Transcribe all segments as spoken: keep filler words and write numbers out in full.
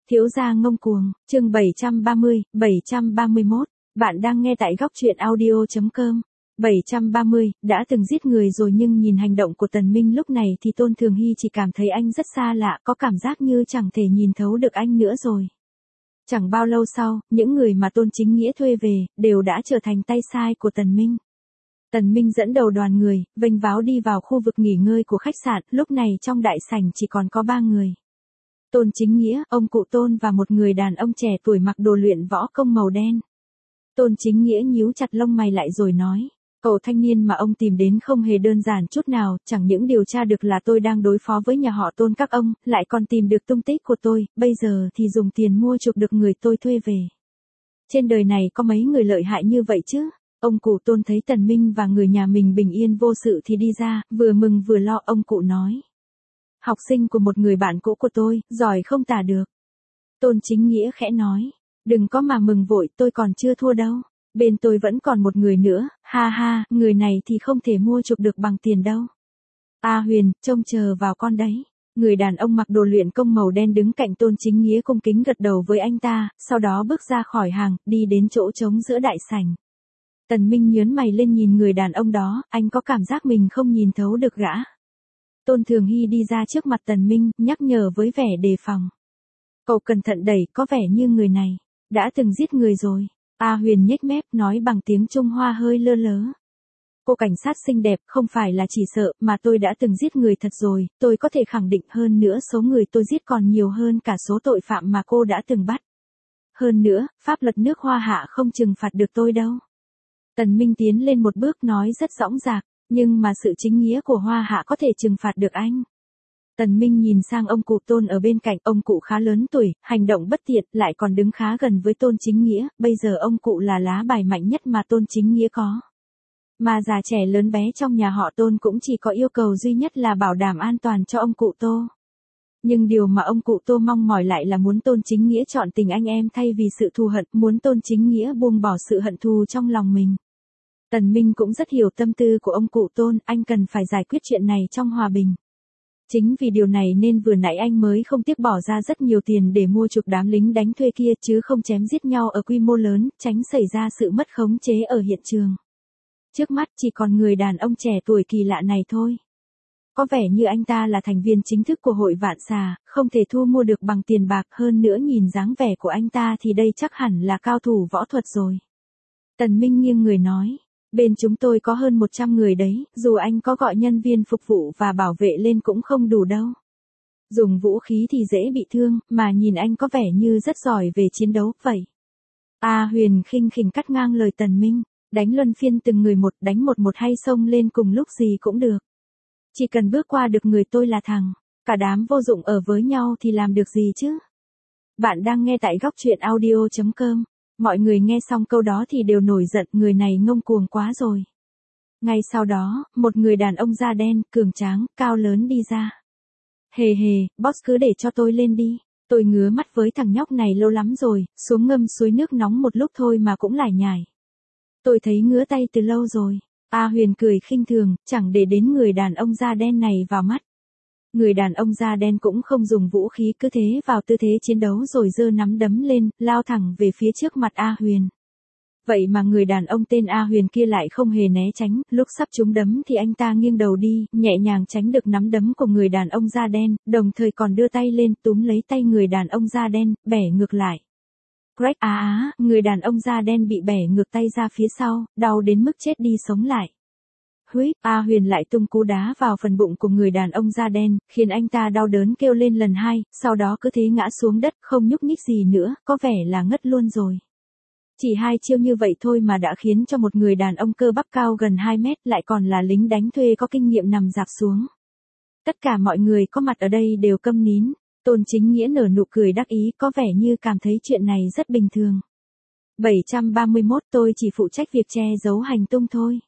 Thiếu gia ngông cuồng, chương bảy trăm ba mươi, bảy trăm ba mươi mốt. Bạn đang nghe tại góc truyện audio chấm com. bảy trăm ba mươi, đã từng giết người rồi nhưng nhìn hành động của Tần Minh lúc này thì Tôn Thường Hy chỉ cảm thấy anh rất xa lạ, có cảm giác như chẳng thể nhìn thấu được anh nữa rồi. Chẳng bao lâu sau, những người mà Tôn Chính Nghĩa thuê về, đều đã trở thành tay sai của Tần Minh. Tần Minh dẫn đầu đoàn người, vênh váo đi vào khu vực nghỉ ngơi của khách sạn, lúc này trong đại sảnh chỉ còn có ba người. Tôn Chính Nghĩa, ông cụ Tôn và một người đàn ông trẻ tuổi mặc đồ luyện võ công màu đen. Tôn Chính Nghĩa nhíu chặt lông mày lại rồi nói, cậu thanh niên mà ông tìm đến không hề đơn giản chút nào, chẳng những điều tra được là tôi đang đối phó với nhà họ Tôn các ông, lại còn tìm được tung tích của tôi, bây giờ thì dùng tiền mua chuộc được người tôi thuê về. Trên đời này có mấy người lợi hại như vậy chứ? Ông cụ Tôn thấy Tần Minh và người nhà mình bình yên vô sự thì đi ra, vừa mừng vừa lo. Ông cụ nói, học sinh của một người bạn cũ của tôi, giỏi không tả được. Tôn Chính Nghĩa khẽ nói, đừng có mà mừng vội, tôi còn chưa thua đâu. Bên tôi vẫn còn một người nữa, ha ha, người này thì không thể mua chuộc được bằng tiền đâu. A Huyền, trông chờ vào con đấy. Người đàn ông mặc đồ luyện công màu đen đứng cạnh Tôn Chính Nghĩa cung kính gật đầu với anh ta, sau đó bước ra khỏi hàng, đi đến chỗ trống giữa đại sảnh. Tần Minh nhớn mày lên nhìn người đàn ông đó, anh có cảm giác mình không nhìn thấu được gã. Tôn Thường Hy đi ra trước mặt Tần Minh, nhắc nhở với vẻ đề phòng. Cậu cẩn thận đẩy, có vẻ như người này đã từng giết người rồi. A Huyền nhếch mép nói bằng tiếng Trung Hoa hơi lơ lớ. Cô cảnh sát xinh đẹp, không phải là chỉ sợ, mà tôi đã từng giết người thật rồi, tôi có thể khẳng định hơn nữa số người tôi giết còn nhiều hơn cả số tội phạm mà cô đã từng bắt. Hơn nữa, pháp luật nước Hoa Hạ không trừng phạt được tôi đâu. Tần Minh tiến lên một bước nói rất dõng dạc, nhưng mà sự chính nghĩa của Hoa Hạ có thể trừng phạt được anh. Tần Minh nhìn sang ông cụ Tôn ở bên cạnh, ông cụ khá lớn tuổi, hành động bất tiện, lại còn đứng khá gần với Tôn Chính Nghĩa, bây giờ ông cụ là lá bài mạnh nhất mà Tôn Chính Nghĩa có. Mà già trẻ lớn bé trong nhà họ Tôn cũng chỉ có yêu cầu duy nhất là bảo đảm an toàn cho ông cụ Tô. Nhưng điều mà ông cụ Tô mong mỏi lại là muốn Tôn Chính Nghĩa chọn tình anh em thay vì sự thù hận, muốn Tôn Chính Nghĩa buông bỏ sự hận thù trong lòng mình. Tần Minh cũng rất hiểu tâm tư của ông cụ Tôn, anh cần phải giải quyết chuyện này trong hòa bình. Chính vì điều này nên vừa nãy anh mới không tiếc bỏ ra rất nhiều tiền để mua chuộc đám lính đánh thuê kia chứ không chém giết nhau ở quy mô lớn, tránh xảy ra sự mất khống chế ở hiện trường. Trước mắt chỉ còn người đàn ông trẻ tuổi kỳ lạ này thôi. Có vẻ như anh ta là thành viên chính thức của hội Vạn Xà, không thể thu mua được bằng tiền bạc, hơn nữa nhìn dáng vẻ của anh ta thì đây chắc hẳn là cao thủ võ thuật rồi. Tần Minh nghiêng người nói, bên chúng tôi có hơn một trăm người đấy, dù anh có gọi nhân viên phục vụ và bảo vệ lên cũng không đủ đâu. Dùng vũ khí thì dễ bị thương, mà nhìn anh có vẻ như rất giỏi về chiến đấu vậy. A Huyền khinh khỉnh cắt ngang lời Tần Minh, đánh luân phiên từng người một, đánh một một hay xông lên cùng lúc gì cũng được. Chỉ cần bước qua được người tôi là thằng, cả đám vô dụng ở với nhau thì làm được gì chứ? Bạn đang nghe tại góc truyện audio chấm com. Mọi người nghe xong câu đó thì đều nổi giận, người này ngông cuồng quá rồi. Ngay sau đó, một người đàn ông da đen, cường tráng, cao lớn đi ra. Hề hề, boss cứ để cho tôi lên đi. Tôi ngứa mắt với thằng nhóc này lâu lắm rồi, xuống ngâm suối nước nóng một lúc thôi mà cũng lải nhải. Tôi thấy ngứa tay từ lâu rồi. A Huyền cười khinh thường, chẳng để đến người đàn ông da đen này vào mắt. Người đàn ông da đen cũng không dùng vũ khí, cứ thế vào tư thế chiến đấu rồi giơ nắm đấm lên, lao thẳng về phía trước mặt A Huyền. Vậy mà người đàn ông tên A Huyền kia lại không hề né tránh, lúc sắp trúng đấm thì anh ta nghiêng đầu đi, nhẹ nhàng tránh được nắm đấm của người đàn ông da đen, đồng thời còn đưa tay lên túm lấy tay người đàn ông da đen, bẻ ngược lại. Crack á á, người đàn ông da đen bị bẻ ngược tay ra phía sau, đau đến mức chết đi sống lại. Huýt, A Huyền lại tung cú đá vào phần bụng của người đàn ông da đen, khiến anh ta đau đớn kêu lên lần hai, sau đó cứ thế ngã xuống đất, không nhúc nhích gì nữa, có vẻ là ngất luôn rồi. Chỉ hai chiêu như vậy thôi mà đã khiến cho một người đàn ông cơ bắp cao gần hai mét, lại còn là lính đánh thuê có kinh nghiệm nằm dạp xuống. Tất cả mọi người có mặt ở đây đều câm nín. Tôn Chính Nghĩa nở nụ cười đắc ý, có vẻ như cảm thấy chuyện này rất bình thường. bảy trăm ba mươi mốt, tôi chỉ phụ trách việc che giấu hành tung thôi.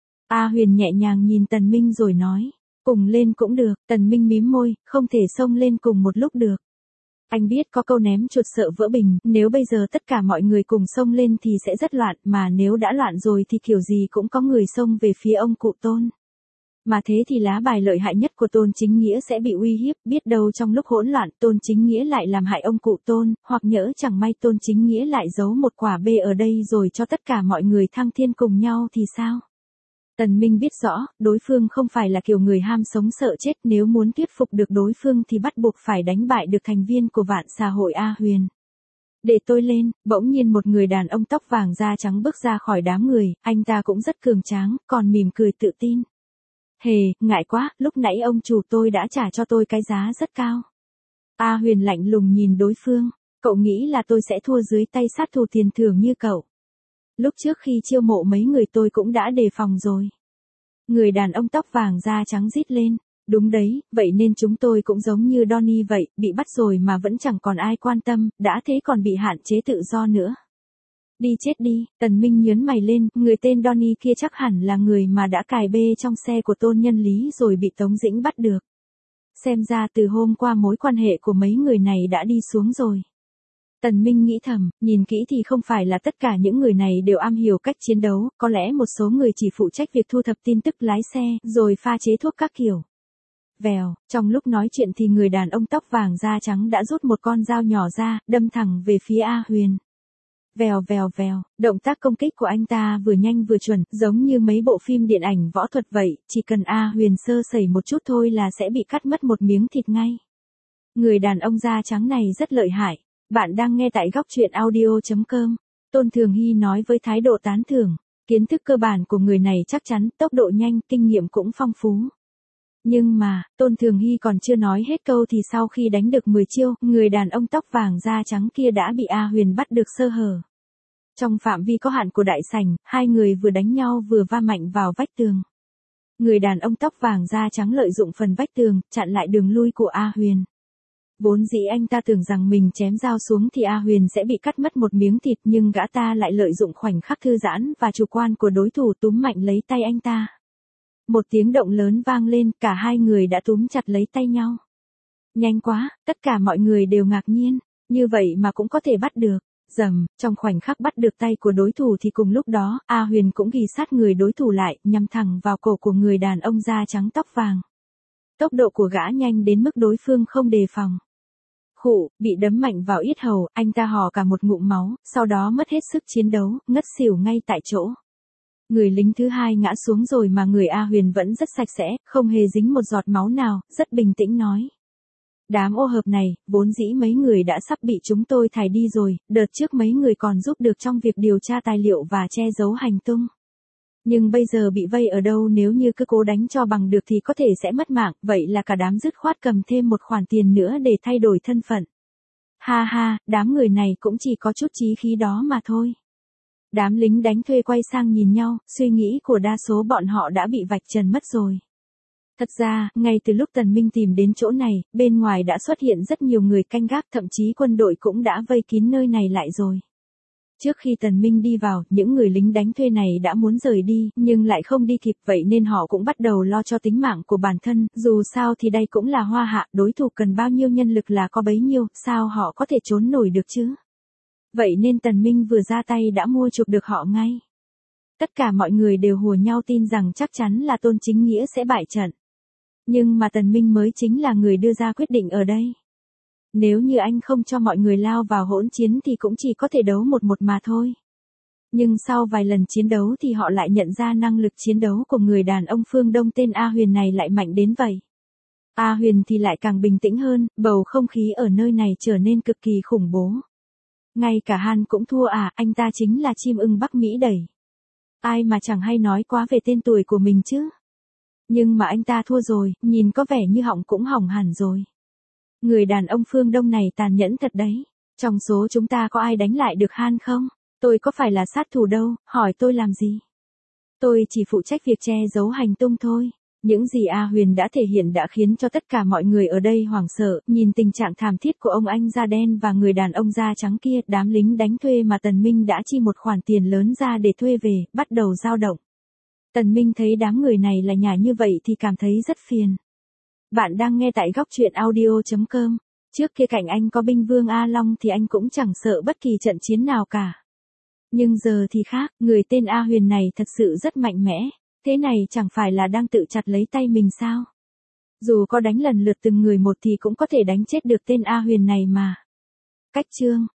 A Huyền nhẹ nhàng nhìn Tần Minh rồi nói, cùng lên cũng được. Tần Minh mím môi, không thể xông lên cùng một lúc được. Anh biết có câu ném chuột sợ vỡ bình, nếu bây giờ tất cả mọi người cùng xông lên thì sẽ rất loạn, mà nếu đã loạn rồi thì kiểu gì cũng có người xông về phía ông cụ Tôn. Mà thế thì lá bài lợi hại nhất của Tôn Chính Nghĩa sẽ bị uy hiếp, biết đâu trong lúc hỗn loạn Tôn Chính Nghĩa lại làm hại ông cụ Tôn, hoặc nhỡ chẳng may Tôn Chính Nghĩa lại giấu một quả bê ở đây rồi cho tất cả mọi người thăng thiên cùng nhau thì sao? Tần Minh biết rõ, đối phương không phải là kiểu người ham sống sợ chết, nếu muốn thuyết phục được đối phương thì bắt buộc phải đánh bại được thành viên của Vạn Xà Hội A Huyền. Để tôi lên, bỗng nhiên một người đàn ông tóc vàng da trắng bước ra khỏi đám người, anh ta cũng rất cường tráng, còn mỉm cười tự tin. Hề, ngại quá, lúc nãy ông chủ tôi đã trả cho tôi cái giá rất cao. A Huyền lạnh lùng nhìn đối phương, cậu nghĩ là tôi sẽ thua dưới tay sát thủ tiền thưởng như cậu. Lúc trước khi chiêu mộ mấy người tôi cũng đã đề phòng rồi. Người đàn ông tóc vàng da trắng rít lên, đúng đấy, vậy nên chúng tôi cũng giống như Donnie vậy, bị bắt rồi mà vẫn chẳng còn ai quan tâm, đã thế còn bị hạn chế tự do nữa. Đi chết đi, Tần Minh nhớn mày lên, người tên Donnie kia chắc hẳn là người mà đã cài bê trong xe của Tôn Nhân Lý rồi bị Tống Dĩnh bắt được. Xem ra từ hôm qua mối quan hệ của mấy người này đã đi xuống rồi. Tần Minh nghĩ thầm, nhìn kỹ thì không phải là tất cả những người này đều am hiểu cách chiến đấu, có lẽ một số người chỉ phụ trách việc thu thập tin tức lái xe, rồi pha chế thuốc các kiểu. Vèo, trong lúc nói chuyện thì người đàn ông tóc vàng da trắng đã rút một con dao nhỏ ra, đâm thẳng về phía A Huyền. Vèo vèo vèo, động tác công kích của anh ta vừa nhanh vừa chuẩn, giống như mấy bộ phim điện ảnh võ thuật vậy, chỉ cần A Huyền sơ sẩy một chút thôi là sẽ bị cắt mất một miếng thịt ngay. Người đàn ông da trắng này rất lợi hại. Bạn đang nghe tại góc truyện audio chấm com. Tôn Thường Hy nói với thái độ tán thưởng, kiến thức cơ bản của người này chắc chắn, tốc độ nhanh, kinh nghiệm cũng phong phú. Nhưng mà, Tôn Thường Hy còn chưa nói hết câu thì sau khi đánh được mười chiêu, người đàn ông tóc vàng da trắng kia đã bị A Huyền bắt được sơ hở. Trong phạm vi có hạn của đại sảnh, hai người vừa đánh nhau vừa va mạnh vào vách tường. Người đàn ông tóc vàng da trắng lợi dụng phần vách tường, chặn lại đường lui của A Huyền. Vốn dĩ anh ta tưởng rằng mình chém dao xuống thì A Huyền sẽ bị cắt mất một miếng thịt, nhưng gã ta lại lợi dụng khoảnh khắc thư giãn và chủ quan của đối thủ túm mạnh lấy tay anh ta. Một tiếng động lớn vang lên, cả hai người đã túm chặt lấy tay nhau. Nhanh quá, tất cả mọi người đều ngạc nhiên, như vậy mà cũng có thể bắt được. Rầm, trong khoảnh khắc bắt được tay của đối thủ thì cùng lúc đó, A Huyền cũng ghì sát người đối thủ lại, nhắm thẳng vào cổ của người đàn ông da trắng tóc vàng. Tốc độ của gã nhanh đến mức đối phương không đề phòng. Khụ, bị đấm mạnh vào yết hầu, anh ta hò cả một ngụm máu, sau đó mất hết sức chiến đấu, ngất xỉu ngay tại chỗ. Người lính thứ hai ngã xuống rồi mà người A Huyền vẫn rất sạch sẽ, không hề dính một giọt máu nào, rất bình tĩnh nói. Đám ô hợp này, vốn dĩ mấy người đã sắp bị chúng tôi thải đi rồi, đợt trước mấy người còn giúp được trong việc điều tra tài liệu và che giấu hành tung. Nhưng bây giờ bị vây ở đâu, nếu như cứ cố đánh cho bằng được thì có thể sẽ mất mạng, vậy là cả đám dứt khoát cầm thêm một khoản tiền nữa để thay đổi thân phận. Ha ha, đám người này cũng chỉ có chút chí khí đó mà thôi. Đám lính đánh thuê quay sang nhìn nhau, suy nghĩ của đa số bọn họ đã bị vạch trần mất rồi. Thật ra, ngay từ lúc Tần Minh tìm đến chỗ này, bên ngoài đã xuất hiện rất nhiều người canh gác, thậm chí quân đội cũng đã vây kín nơi này lại rồi. Trước khi Tần Minh đi vào, những người lính đánh thuê này đã muốn rời đi, nhưng lại không đi kịp, vậy nên họ cũng bắt đầu lo cho tính mạng của bản thân, dù sao thì đây cũng là Hoa Hạ, đối thủ cần bao nhiêu nhân lực là có bấy nhiêu, sao họ có thể trốn nổi được chứ? Vậy nên Tần Minh vừa ra tay đã mua chuộc được họ ngay. Tất cả mọi người đều hùa nhau tin rằng chắc chắn là Tôn Chính Nghĩa sẽ bại trận. Nhưng mà Tần Minh mới chính là người đưa ra quyết định ở đây. Nếu như anh không cho mọi người lao vào hỗn chiến thì cũng chỉ có thể đấu một một mà thôi. Nhưng sau vài lần chiến đấu thì họ lại nhận ra năng lực chiến đấu của người đàn ông phương Đông tên A Huyền này lại mạnh đến vậy. A Huyền thì lại càng bình tĩnh hơn, bầu không khí ở nơi này trở nên cực kỳ khủng bố. Ngay cả Han cũng thua à, anh ta chính là chim ưng Bắc Mỹ đẩy. Ai mà chẳng hay nói quá về tên tuổi của mình chứ. Nhưng mà anh ta thua rồi, nhìn có vẻ như họng cũng hỏng hẳn rồi. Người đàn ông phương Đông này tàn nhẫn thật đấy. Trong số chúng ta có ai đánh lại được Han không? Tôi có phải là sát thủ đâu, hỏi tôi làm gì? Tôi chỉ phụ trách việc che giấu hành tung thôi. Những gì A Huyền đã thể hiện đã khiến cho tất cả mọi người ở đây hoảng sợ, nhìn tình trạng thảm thiết của ông anh da đen và người đàn ông da trắng kia, đám lính đánh thuê mà Tần Minh đã chi một khoản tiền lớn ra để thuê về, bắt đầu dao động. Tần Minh thấy đám người này là nhà như vậy thì cảm thấy rất phiền. Bạn đang nghe tại góc truyện audio chấm com. Trước kia cạnh anh có binh vương A Long thì anh cũng chẳng sợ bất kỳ trận chiến nào cả. Nhưng giờ thì khác, người tên A Huyền này thật sự rất mạnh mẽ. Thế này chẳng phải là đang tự chặt lấy tay mình sao? Dù có đánh lần lượt từng người một thì cũng có thể đánh chết được tên A Huyền này mà. Cách chương